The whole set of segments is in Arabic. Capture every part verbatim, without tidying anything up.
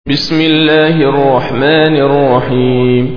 بسم الله الرحمن الرحيم.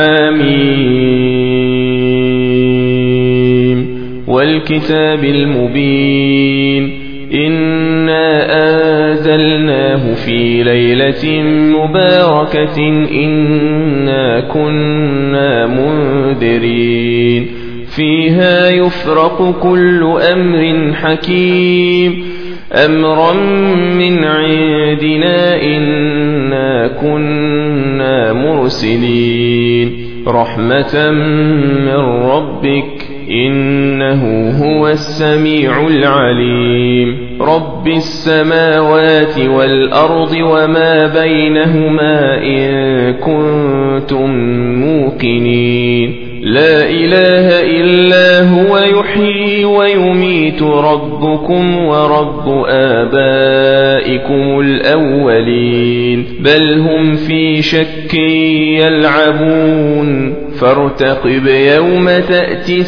حميم والكتاب المبين إنا أنزلناه في ليلة مباركة إنا كنا منذرين فيها يفرق كل أمر حكيم أمرا من عندنا إنا كنا مرسلين رحمة من ربك إنه هو السميع العليم رب السماوات والأرض وما بينهما إن كنتم موقنين لا إله إلا هو يحيي ويميت ربكم ورب آبائكم الأولين بل هم في شك يلعبون فارتقب يوم تأتي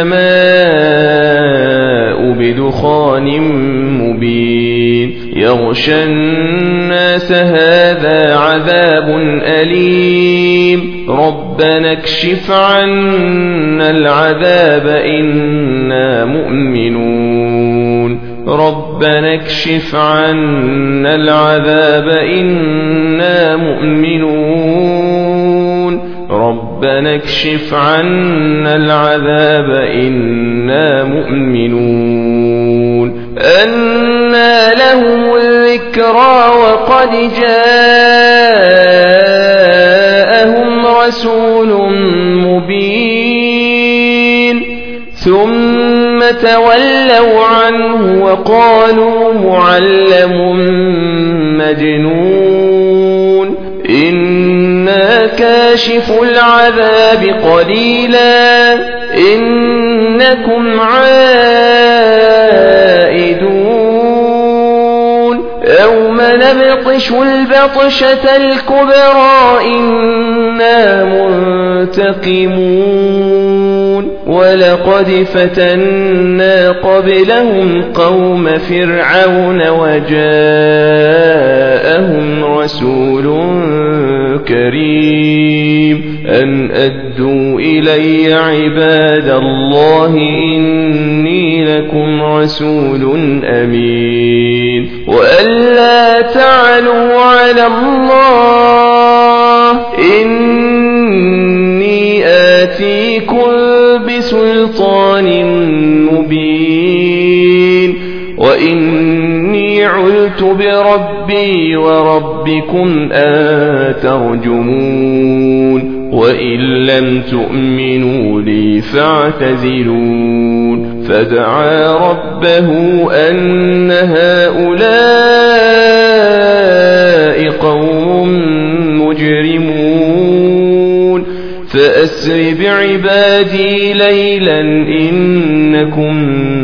السماء بدخان مبين يغشى الناس هذا عذاب أليم ربنا اكشف عنا العذاب إنا مؤمنون ربنا اكشف عنا العذاب إنا مؤمنون ربنا اكشف عنا العذاب إنا مؤمنون أنى لهم الذكرى وقد جاءهم رسول مبين ثم تولوا عنه وقالوا معلم مجنون إنا كاشف العذاب قليلا إنكم عائدون يوم نبطش البطشة الكبرى إنا منتقمون ولقد فتنا قبلهم قوم فرعون وجاءهم رسول كريم أن أدوا إلي عباد الله إني لكم رسول أمين وأن لا تعلوا على الله إني آتيكم بسلطان مبين وإني عُذْتُ بربي وربكم أن ترجمون وإن لم تؤمنوا لي فاعتزلون فدعا ربه أن هؤلاء قوم مجرمون فأسر بعبادي ليلا إنكم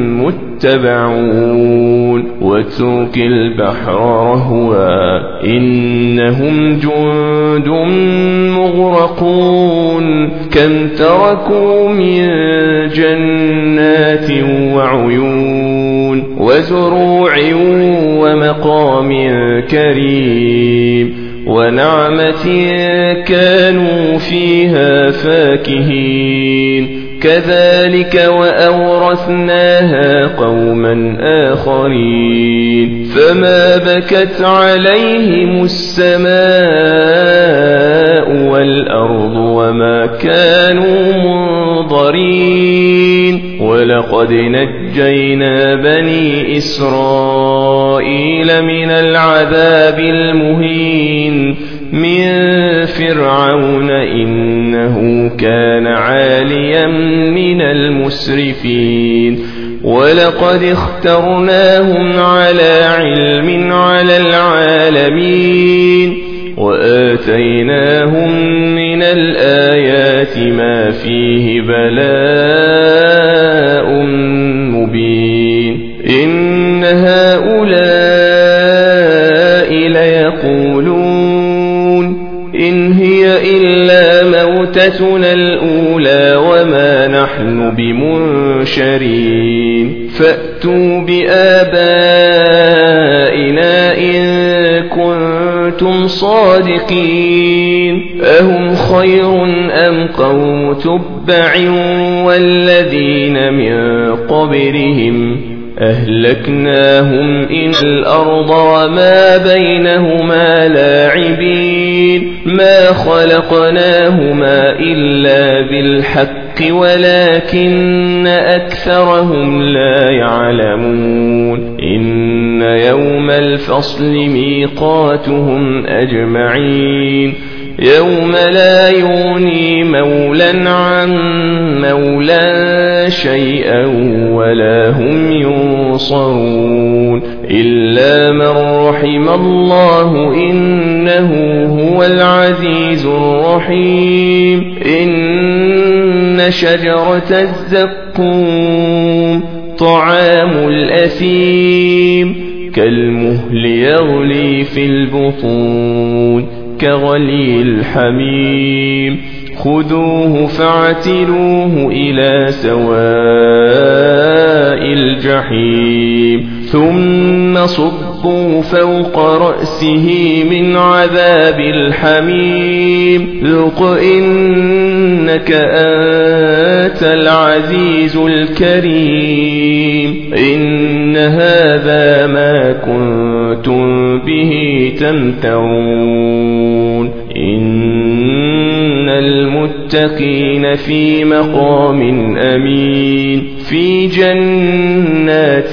متبعون واترك البحر رهوا إنهم جند مغرقون كم تركوا من جنات وعيون وزروع ومقام كريم ونعمة كانوا فيها فاكهين كذلك وأورثناها قوما آخرين فما بكت عليهم السماء والأرض وما كانوا منظرين ولقد نجينا بني إسرائيل من العذاب المهين من فرعون إنه كان عاليا من المسرفين ولقد اخترناهم على علم على العالمين وآتيناهم من الآيات ما فيه بلاء مبين إن هؤلاء ليقولون إن هي إلا موتتنا الأولى وما نحن بمنشرين فأتوا بآبائنا إن كنتم صادقين أهم خير أم قوم تبع والذين من قبلهم أهلكناهم إن الأرض وما بينهما لاعبين ما خلقناهما إلا بالحق ولكن أكثرهم لا يعلمون إن يوم الفصل ميقاتهم أجمعين يوم لا يغني مولا عن مولا شيئا ولا هم ينصرون إلا من رحم الله إنه هو العزيز الرحيم إن شجرة الزقوم طعام الأثيم كالمهل يغلي في البطون كغلي الحميم خذوه فاعتلوه إلى سواء الجحيم ثم صبوا فوق رأسه من عذاب الحميم ذق إنك أنت العزيز الكريم إن هذا ما كنتم به تمترون إن المتقين في مقام أمين في جنات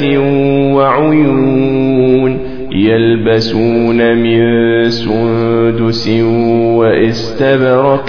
وعيون يلبسون من سندس واستبرق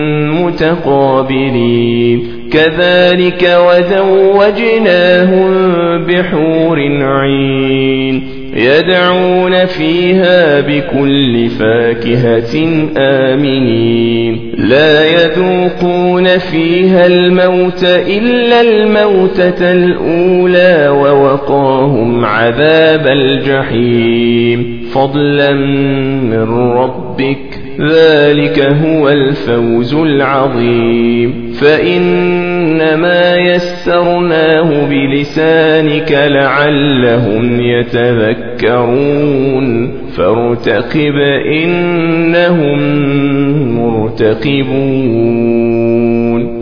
متقابلين كذلك وزوجناهم بحور عين يدعون فيها بكل فاكهة آمنين لا يذوقون فيها الموت إلا الموتة الأولى ووقاهم عذاب الجحيم فضلا من ربك ذلك هو الفوز العظيم فإنما يسرناه بلسانك لعلهم يتذكرون فارتقب إنهم مرتقبون